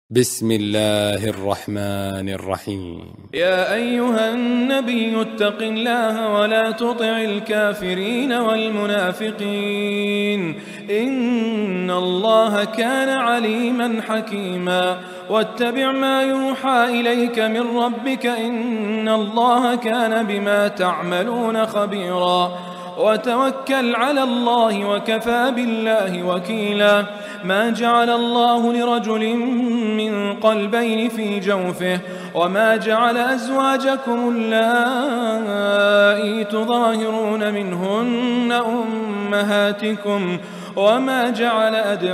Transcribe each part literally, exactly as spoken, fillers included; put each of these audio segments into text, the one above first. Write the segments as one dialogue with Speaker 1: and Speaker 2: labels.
Speaker 1: بسم الله الرحمن الرحيم.
Speaker 2: يا أيها النبي اتق الله ولا تطع الكافرين والمنافقين إن الله كان عليما حكيما واتبع ما يوحى إليك من ربك إن الله كان بما تعملون خبيرا وتوكل على الله وكفى بالله وكيلا ما جعل الله لرجل من قلبين في جوفه وما جعل أزواجكم اللائي تظاهرون منهن أمهاتكم وما جعل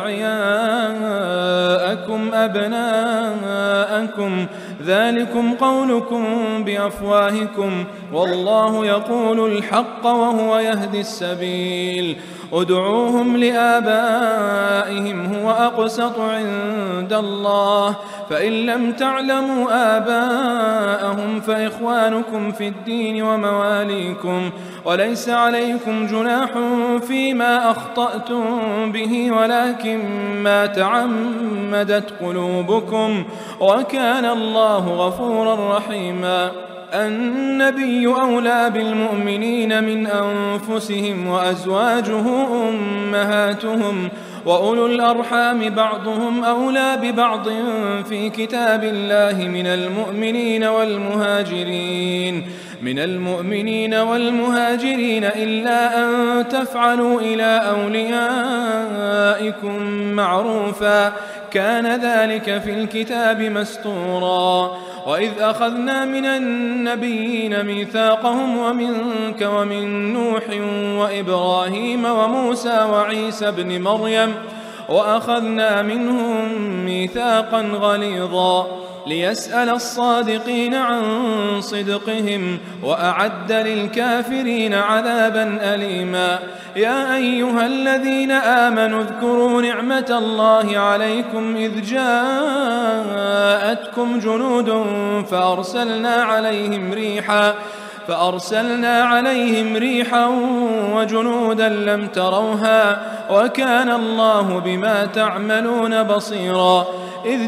Speaker 2: أدعياءكم أبناءكم ذلكم قولكم بأفواهكم والله يقول الحق وهو يهدي السبيل ادعوهم لآبائهم هو أقسط عند الله فإن لم تعلموا آباءهم فإخوانكم في الدين ومواليكم وليس عليكم جناح فيما أخطأتم به ولكن ما تعمدت قلوبكم وكان الله غفورا رحيما النبي أولى بالمؤمنين من أنفسهم وأزواجه أمهاتهم وأولو الأرحام بعضهم أولى ببعض في كتاب الله من المؤمنين والمهاجرين من المؤمنين والمهاجرين إلا أن تفعلوا إلى أوليائكم معروفا كان ذلك في الكتاب مسطورا وإذ أخذنا من النبيين ميثاقهم ومنك ومن نوح وإبراهيم وموسى وعيسى ابن مريم وأخذنا منهم ميثاقا غليظا ليسأل الصادقين عن صدقهم وأعد للكافرين عذابا أليما يا أيها الذين آمنوا اذكروا نعمة الله عليكم إذ جاءتكم جنود فأرسلنا عليهم ريحا فأرسلنا عليهم ريحا وجنودا لم تروها وكان الله بما تعملون بصيرا إذ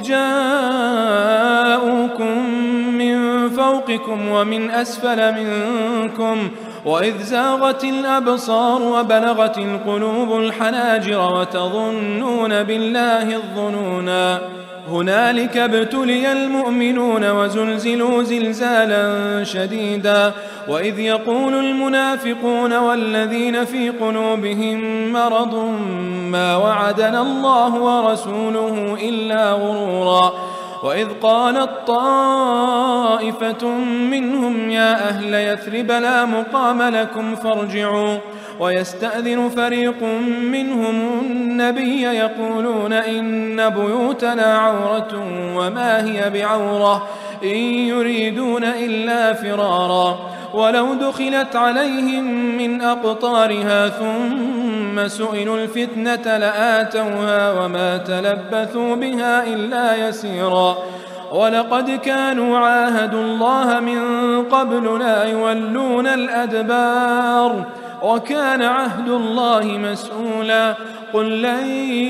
Speaker 2: جاءوكم من فوقكم ومن أسفل منكم وإذ زاغت الأبصار وبلغت القلوب الحناجر وتظنون بالله الظنونا هنالك ابتلي المؤمنون وزلزلوا زلزالا شديدا وإذ يقول المنافقون والذين في قلوبهم مرض ما وعدنا الله ورسوله إلا غرورا وإذ قالت طائفة منهم يا أهل يثرب لا مقام لكم فارجعوا ويستأذن فريق منهم النبي يقولون إن بيوتنا عورة وما هي بعورة إن يريدون إلا فرارا ولو دخلت عليهم من أقطارها ثم سئلوا الفتنة لآتوها وما تلبثوا بها إلا يسيرا ولقد كانوا عاهدوا الله من قبل لا يولون الأدبار وكان عهد الله مسؤولا قل لن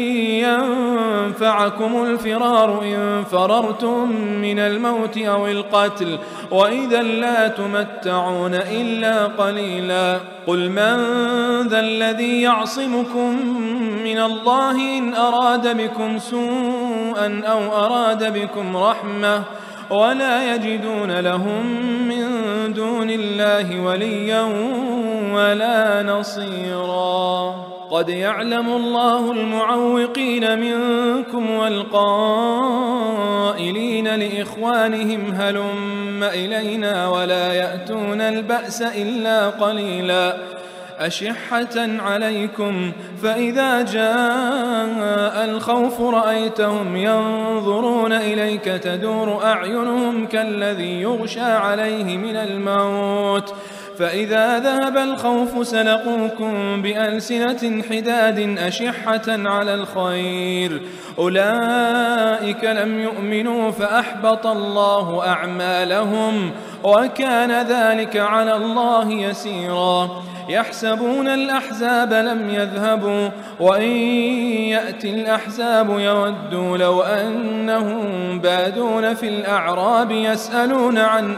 Speaker 2: ينفعكم الفرار إن فررتم من الموت أو القتل وإذا لا تمتعون إلا قليلا قل من ذا الذي يعصمكم من الله إن أراد بكم سوءا أو أراد بكم رحمة ولا يجدون لهم من دون الله وليا ولا نصيرا قد يعلم الله المعوقين منكم والقائلين لإخوانهم هلم إلينا ولا يأتون البأس إلا قليلا أشحة عليكم فإذا جاء الخوف رأيتهم ينظرون إليك تدور أعينهم كالذي يغشى عليه من الموت فإذا ذهب الخوف سلقوكم بألسنة حداد أشحة على الخير أولئك لم يؤمنوا فأحبط الله أعمالهم وكان ذلك على الله يسيرا. يحسبون الأحزاب لم يذهبوا وإن يأتي الأحزاب يودوا لو أنهم بادون في الأعراب يسألون عن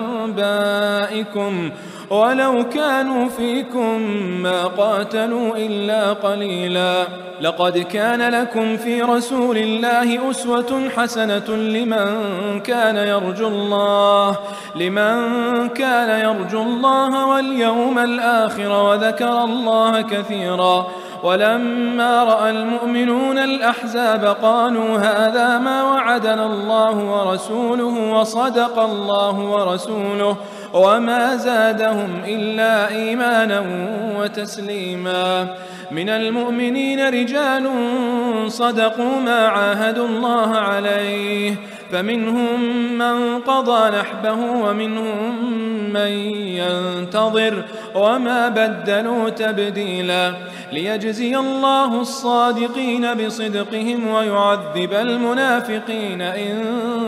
Speaker 2: أنبائكم ولو كانوا فيكم ما قاتلوا إلا قليلا. لقد كان لكم في رسول الله أسوة حسنة لمن كان يرجو الله لمن كان يرجو الله واليوم الآخر وذكر الله كثيرا. ولما رأى المؤمنون الأحزاب قالوا هذا ما وعدنا الله ورسوله وصدق الله ورسوله وما زادهم إلا إيمانا وتسليما. من المؤمنين رجال صدقوا ما عاهدوا الله عليه فمنهم من قضى نحبه ومنهم من ينتظر وما بدلوا تبديلا. ليجزي الله الصادقين بصدقهم ويعذب المنافقين إن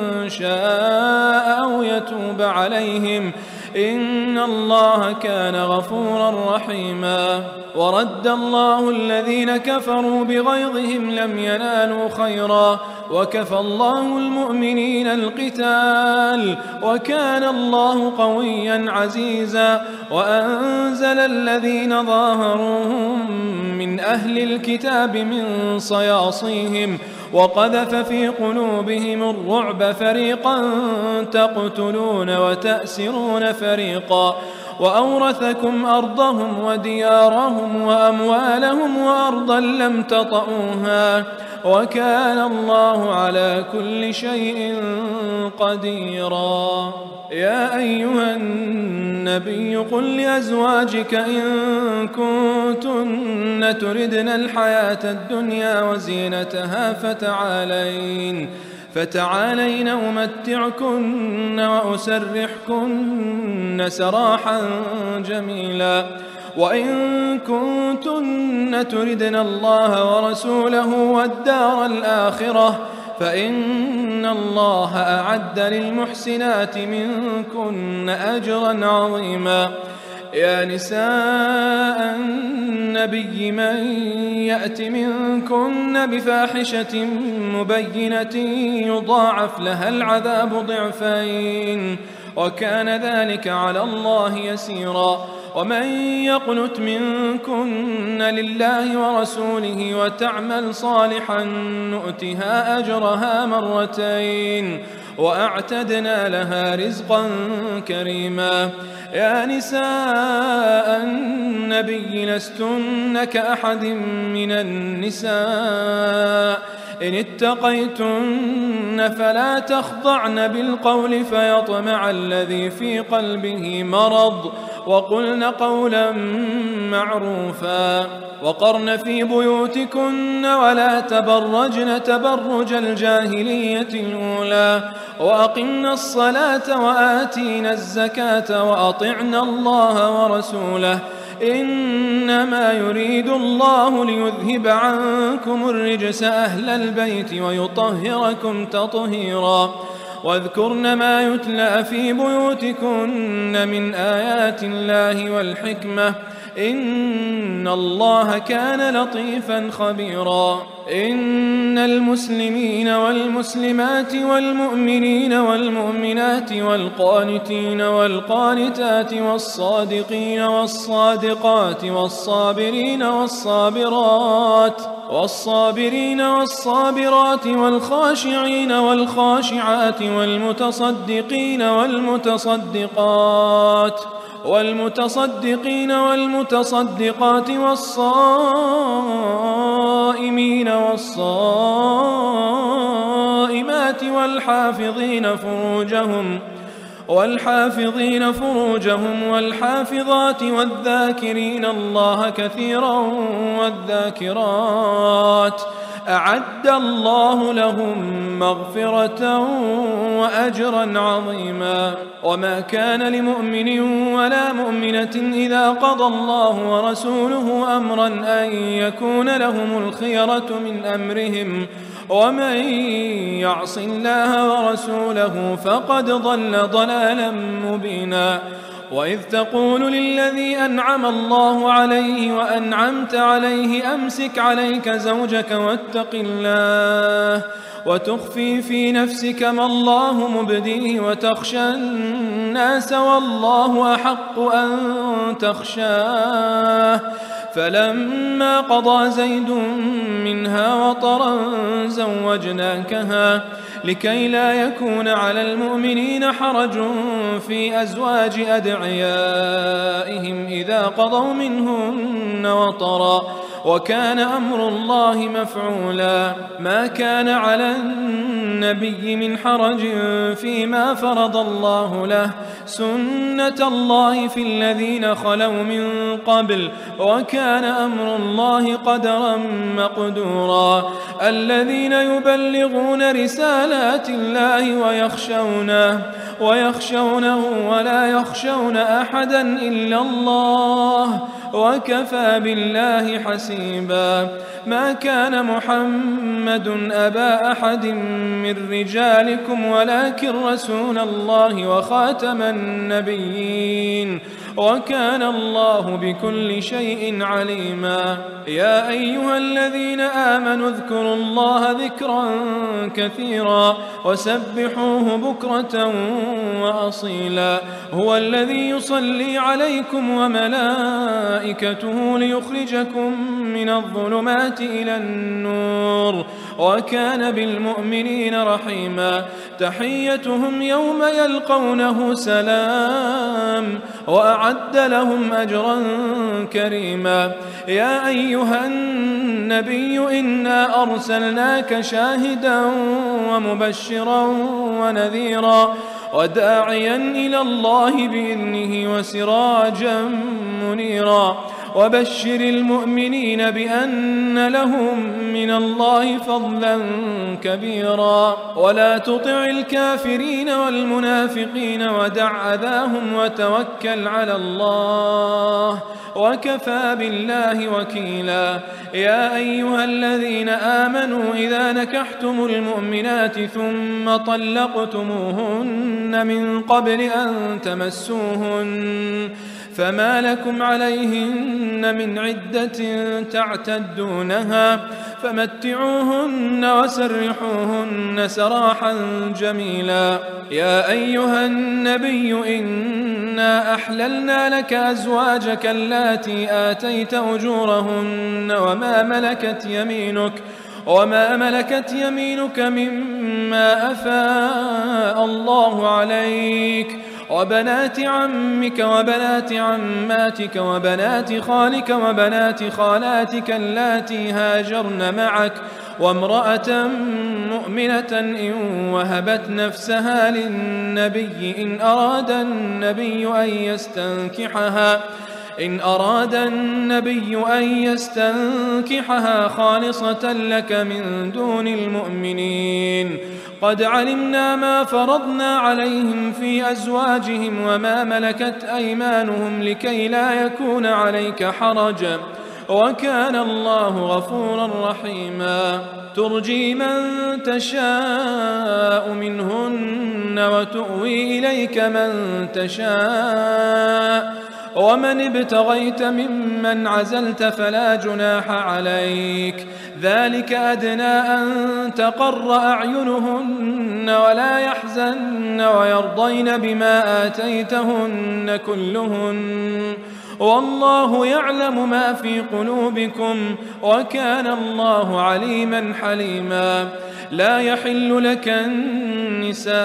Speaker 2: شاء أو يتوب عليهم إن الله كان غفورا رحيما. ورد الله الذين كفروا بغيظهم لم ينالوا خيرا وكفى الله المؤمنين القتال وكان الله قويا عزيزا. وأنزل الذين ظاهروهم من أهل الكتاب من صياصيهم وقذف في قلوبهم الرعب فريقا تقتلون وتأسرون فريقا. وأورثكم أرضهم وديارهم وأموالهم وأرضا لم تطئوها وكان الله على كل شيء قديرا. يا أيها النبي قل لأزواجك إن كنتن تردن الحياة الدنيا وزينتها فتعالين فتعالين أمتعكن وأسرحكن سراحا جميلا. وإن كنتن تردن الله ورسوله والدار الآخرة فإن الله أعد للمحسنات منكن أجرا عظيما. يا نساء النبي من يأت منكن بفاحشة مبينة يضاعف لها العذاب ضعفين وكان ذلك على الله يسيرا. ومن يقنت منكن لله ورسوله وتعمل صالحا نؤتها أجرها مرتين وأعتدنا لها رزقا كريما. يا نساء النبي لستن كأحد من النساء إن اتقيتن فلا تخضعن بالقول فيطمع الذي في قلبه مرض وقلن قولا معروفا. وقرن في بيوتكن ولا تبرجن تبرج الجاهلية الأولى وأقمن الصلاة وآتينا الزكاة وأطعنا الله ورسوله إنما يريد الله ليذهب عنكم الرجس أهل البيت ويطهركم تطهيرا. واذكرن ما يتلى في بيوتكن من آيات الله والحكمة إن الله كان لطيفا خبيرا. إن المسلمين والمسلمات والمؤمنين والمؤمنات والقانتين والقانتات والصادقين والصادقات والصابرين والصابرات والصابرين والصابرات والخاشعين والخاشعات والمتصدقين والمتصدقات والمتصدقين والمتصدقات والصائمين والصائمات والحافظين فروجهم والحافظين فروجهم والحافظات والذاكرين الله كثيرا والذاكرات أعد الله لهم مغفرة وأجرا عظيما. وما كان لمؤمن ولا مؤمنة إذا قضى الله ورسوله أمرا أن يكون لهم الخيرة من أمرهم ومن يعص الله ورسوله فقد ضل ضلالا مبينا. وإذ تقول للذي أنعم الله عليه وأنعمت عليه أمسك عليك زوجك واتق الله وتخفي في نفسك ما الله مبديه وتخشى الناس والله أحق أن تخشاه فلما قضى زيد منها وطرا زوجناكها لكي لا يكون على المؤمنين حرج في أزواج أدعيائهم إذا قضوا منهن وطرا وكان أمر الله مفعولا. ما كان على النبي من حرج فيما فرض الله له سنة الله في الذين خلوا من قبل وكان أمر الله قدرا مقدورا. الذين يبلغون رسالات الله ويخشونه ويخشونه ولا يخشون أحدا إلا الله وكفى بالله حسيبا. ما كان محمد أبا أحد من رجالكم ولكن رسول الله وخاتم النبيين وكان الله بكل شيء عليما. يا أيها الذين آمنوا اذكروا الله ذكرا كثيرا وسبحوه بكرة وأصيلا. هو الذي يصلي عليكم وملائكته ليخرجكم من الظلمات إلى النور وكان بالمؤمنين رحيما. تحيتهم يوم يلقونه سلام وأعد لهم أجرا كريما. يا أيها النبي إنا أرسلناك شاهدا ومبشرا ونذيرا وداعيا إلى الله بإذنه وسراجا منيرا. وبشر المؤمنين بأن لهم من الله فضلا كبيرا. ولا تطع الكافرين والمنافقين ودع أذاهم وتوكل على الله وكفى بالله وكيلا. يا أيها الذين آمنوا إذا نكحتم المؤمنات ثم طلقتموهن من قبل أن تمسوهن فما لكم عليهن من عدة تعتدونها فمتعوهن وسرحوهن سراحا جميلا. يا أيها النبي إنا أحللنا لك أزواجك اللاتي آتيت أجورهن وما ملكت يمينك وما ملكت يمينك مما أفاء الله عليك وبنات عمك وبنات عماتك وبنات خالك وبنات خالاتك اللاتي هاجرن معك وامرأة مؤمنة إن وهبت نفسها للنبي إن أراد النبي أن يستنكحها إن أراد النبي أن يستنكحها خالصة لك من دون المؤمنين. قد علمنا ما فرضنا عليهم في أزواجهم وما ملكت أيمانهم لكي لا يكون عليك حرج وكان الله غفورا رحيما. ترجي من تشاء منهن وتؤوي إليك من تشاء ومن ابتغيت ممن عزلت فلا جناح عليك. ذلك أدنى أن تقر أعينهن ولا يحزن ويرضين بما آتيتهن كلهن والله يعلم ما في قلوبكم وكان الله عليما حليما. لا يحل لك النساء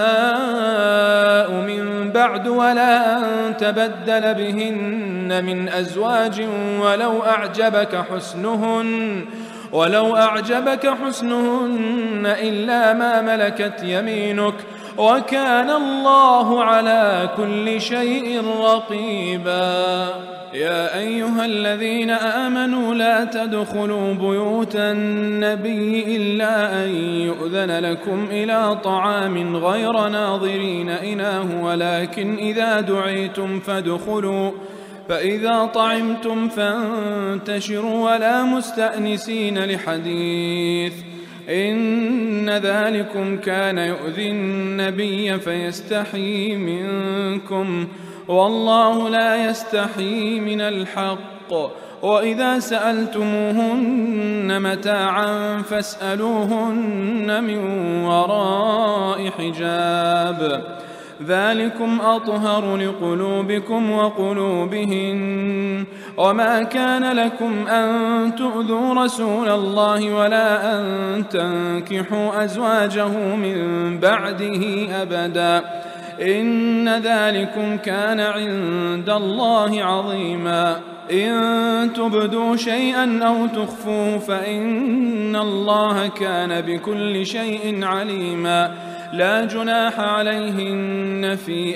Speaker 2: من بعد ولا أن تبدل بهن من أزواج ولو أعجبك حسنهن ولو أعجبك حسنهن إلا ما ملكت يمينك وكان الله على كل شيء رقيبا. يا أيها الذين آمنوا لا تدخلوا بيوت النبي إلا أن يؤذن لكم إلى طعام غير ناظرين إناه ولكن إذا دعيتم فادخلوا فإذا طعمتم فانتشروا ولا مستأنسين لحديث إن ذلكم كان يؤذي النبي فيستحيي منكم والله لا يستحيي من الحق وإذا سألتموهن متاعا فاسألوهن من وراء حجاب ذلكم أطهر لقلوبكم وقلوبهن وما كان لكم أن تؤذوا رسول الله ولا أن تنكحوا أزواجه من بعده أبدا إن ذلكم كان عند الله عظيما إن تبدوا شيئا أو تخفوه فإن الله كان بكل شيء عليما لا جناح عليهن في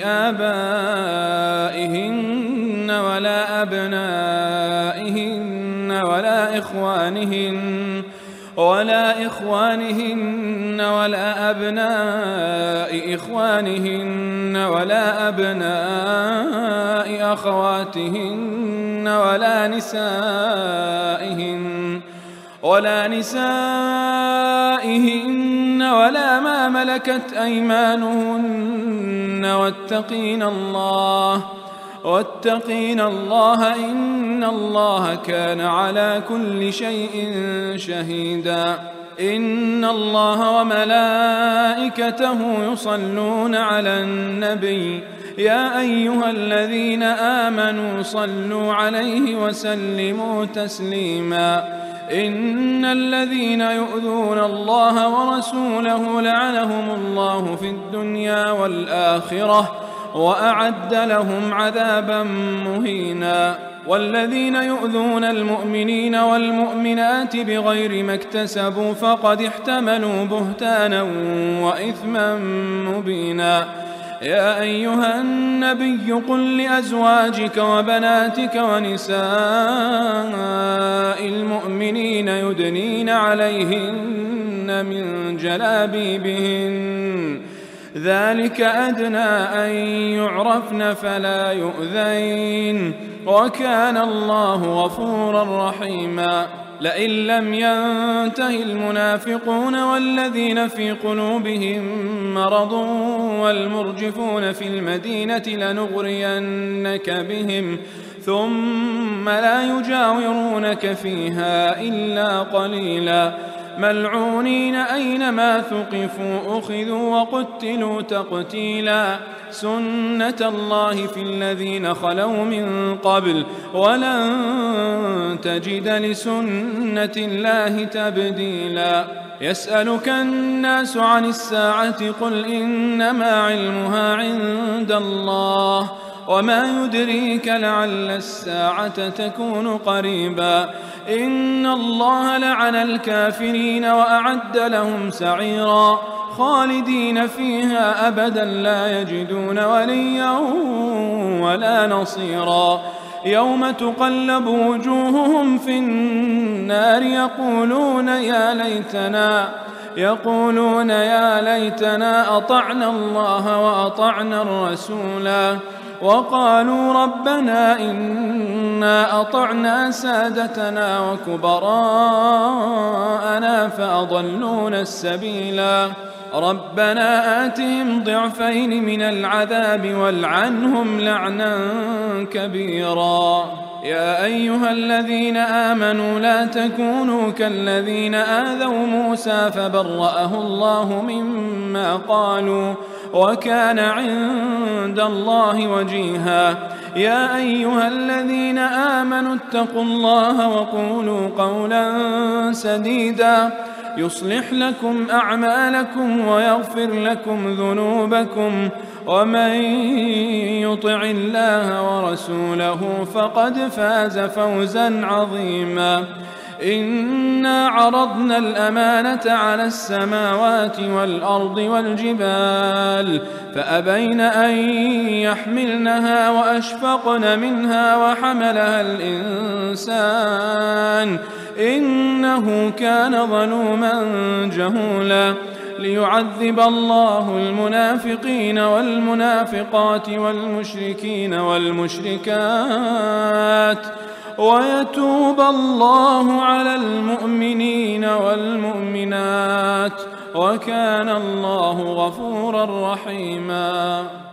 Speaker 2: آبائهن ولا أبنائهن ولا إخوانهن ولا إخوانهن ولا أبناء إخوانهن ولا أبناء أخواتهن ولا نسائهن ولا نسائهن ولا ما ملكت أيمانهن واتقين الله واتقين الله إن الله كان على كل شيء شهيدا إن الله وملائكته يصلون على النبي يا أيها الذين آمنوا صلوا عليه وسلموا تسليما إن الذين يؤذون الله ورسوله لعنهم الله في الدنيا والآخرة وأعد لهم عذابا مهينا والذين يؤذون المؤمنين والمؤمنات بغير ما اكتسبوا فقد احتملوا بهتانا وإثما مبينا يا أيها النبي قل لأزواجك وبناتك ونساء المؤمنين يدنين عليهن من جلابيبهن ذلك أدنى أن يعرفن فلا يؤذين وكان الله غفورا رحيما لئن لم ينته المنافقون والذين في قلوبهم مرض والمرجفون في المدينة لنغرينك بهم ثم لا يجاورونك فيها إلا قليلا ملعونين أينما ثقفوا أخذوا وقتلوا تقتيلا سنة الله في الذين خلوا من قبل ولن تجد لسنة الله تبديلا يسألك الناس عن الساعة قل إنما علمها عند الله وما يدريك لعل الساعة تكون قريبا إن الله لعن الكافرين وأعد لهم سعيرا خالدين فيها أبدا لا يجدون وليا ولا نصيرا يوم تقلب وجوههم في النار يقولون يا ليتنا يقولون يا ليتنا أطعنا الله وأطعنا الرسولا وقالوا ربنا إنا أطعنا سادتنا وكبراءنا فأضلونا السبيلا ربنا آتهم ضعفين من العذاب والعنهم لعنا كبيرا يا أيها الذين آمنوا لا تكونوا كالذين آذوا موسى فبرأه الله مما قالوا وكان عند الله وجيها يا أيها الذين آمنوا اتقوا الله وقولوا قولا سديدا يصلح لكم أعمالكم ويغفر لكم ذنوبكم ومن يطع الله ورسوله فقد فاز فوزا عظيما إنا عرضنا الأمانة على السماوات والأرض والجبال فأبين أن يحملنها وأشفقن منها وحملها الإنسان إنه كان ظلوما جهولا ليعذب الله المنافقين والمنافقات والمشركين والمشركات ويتوب الله على المؤمنين والمؤمنات وكان الله غفورا رحيما.